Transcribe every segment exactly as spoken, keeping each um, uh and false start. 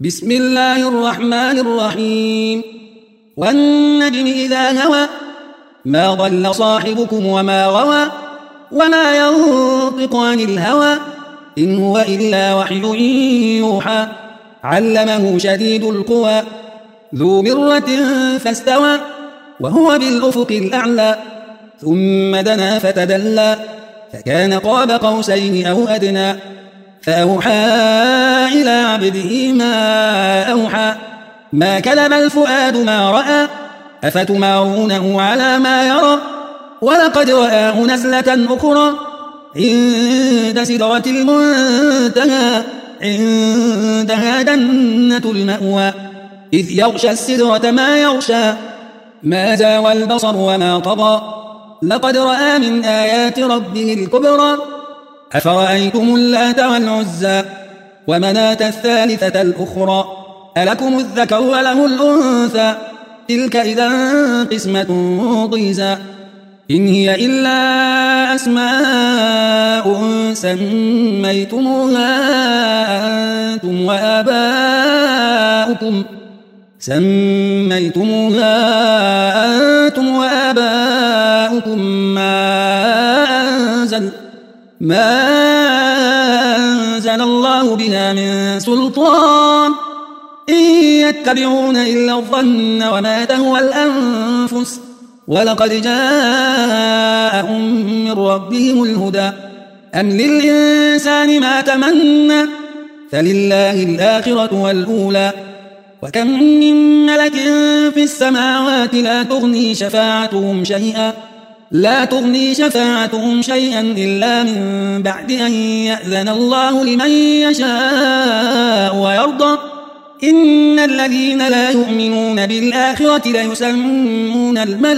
بسم الله الرحمن الرحيم والنجم إذا هوى ما ضل صاحبكم وما غوى وما ينطق عن الهوى إن هو إلا وحي يوحى علمه شديد القوى ذو مرة فاستوى وهو بالأفق الأعلى ثم دنا فتدلى فكان قاب قوسين أو أدنى فأوحى إلى عبده ما أوحى ما كذب الفؤاد ما رأى أفتمارونه على ما يرى ولقد رآه نزلة أخرى عند سدرة المنتهى عندها جنة المأوى إذ يغشى السدرة ما يغشى ما زاغ البصر وما طغى لقد رأى من آيات ربه الكبرى أفرأيتم اللات والعزى ومناة الثالثة الأخرى ألكم الذكر وله الأنثى تلك إذا قسمة ضيزى إن هي إلا أسماء سميتموها أنتم وآباؤكم سميتموها أنتم وآباؤكم ما أنزل ما أنزل الله بها من سلطان إن يتبعون إلا الظن وما تهوى الأنفس ولقد جاءهم من ربهم الهدى أم للإنسان ما تمنى فلله الآخرة والأولى وكم من ملك في السماوات لا تغني شفاعتهم شيئا لا تغني شفاعتهم شيئا إلا من بعد أن يأذن الله لمن يشاء ويرضى إن الذين لا يؤمنون بالآخرة ليسمون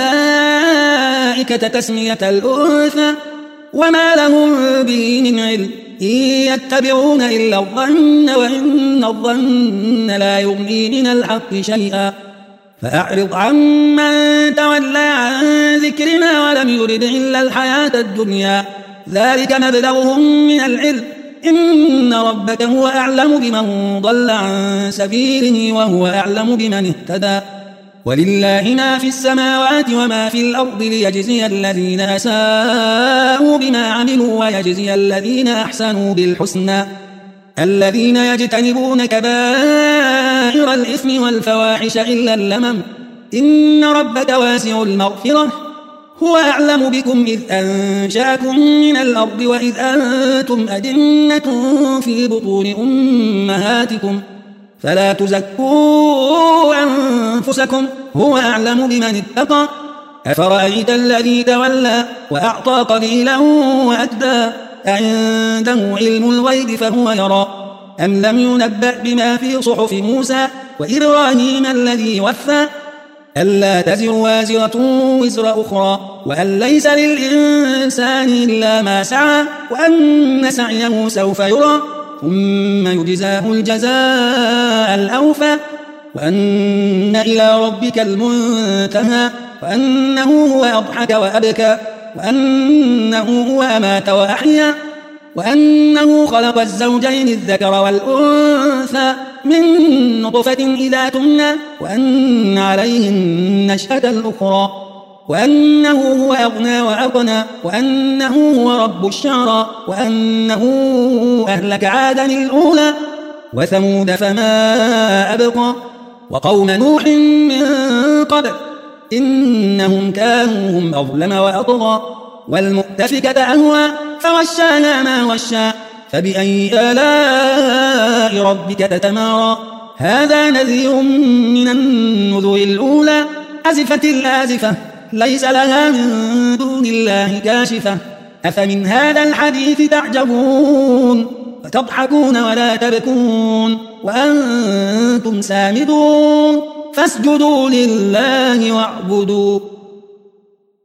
الملائكة تسمية الأنثى وما لهم به من علم إن يتبعون إلا الظن وإن الظن لا يغني من الحق شيئا فأعرض عمن تولى عن ذكرنا ولم يرد إلا الحياة الدنيا ذلك مبلغهم من العلم إن ربك هو أعلم بمن ضل عن سبيله وهو أعلم بمن اهتدى ولله ما في السماوات وما في الأرض ليجزي الذين أساءوا بما عملوا ويجزي الذين أحسنوا بالحسنى الذين يجتنبون كبائر الإثم والفواحش إلا اللمم إن ربك واسع المغفرة هو أعلم بكم إذ أنشأكم من الأرض وإذ أنتم أجنة في بطون أمهاتكم فلا تزكوا أنفسكم هو أعلم بمن اتقى أفرأيت الذي تولى وأعطى قليلا وأكدى أعنده علم الغيب فهو يرى أم لم ينبأ بما في صحف موسى وإبراهيم الذي وفى ألا تزر وازرة وزر أخرى وأن ليس للإنسان إلا ما سعى وأن سعيه سوف يرى ثم يجزاه الجزاء الأوفى وأن إلى ربك المنتهى وأنه هو أضحك وأبكى وأنه هو أمات وأحيا وأنه خلق الزوجين الذكر والأنثى من نطفة إذا تمنى وأن عليه النشأة الأخرى وأنه هو أغنى وأقنى وأنه هو رب الشعرى وأنه أهلك عادا الأولى وثمود فما أبقى وقوم نوح من قبل إنهم كانوا هم أظلم وأطغى والمؤتفكة أهوى فغشاها ما غشى فبأي آلاء ربك تتمارى هذا نذير من النذر الأولى أزفت الآزفة ليس لها من دون الله كاشفة أفمن هذا الحديث تعجبون وتضحكون ولا تبكون وأنتم سامدون فاسجدوا لله واعبدوا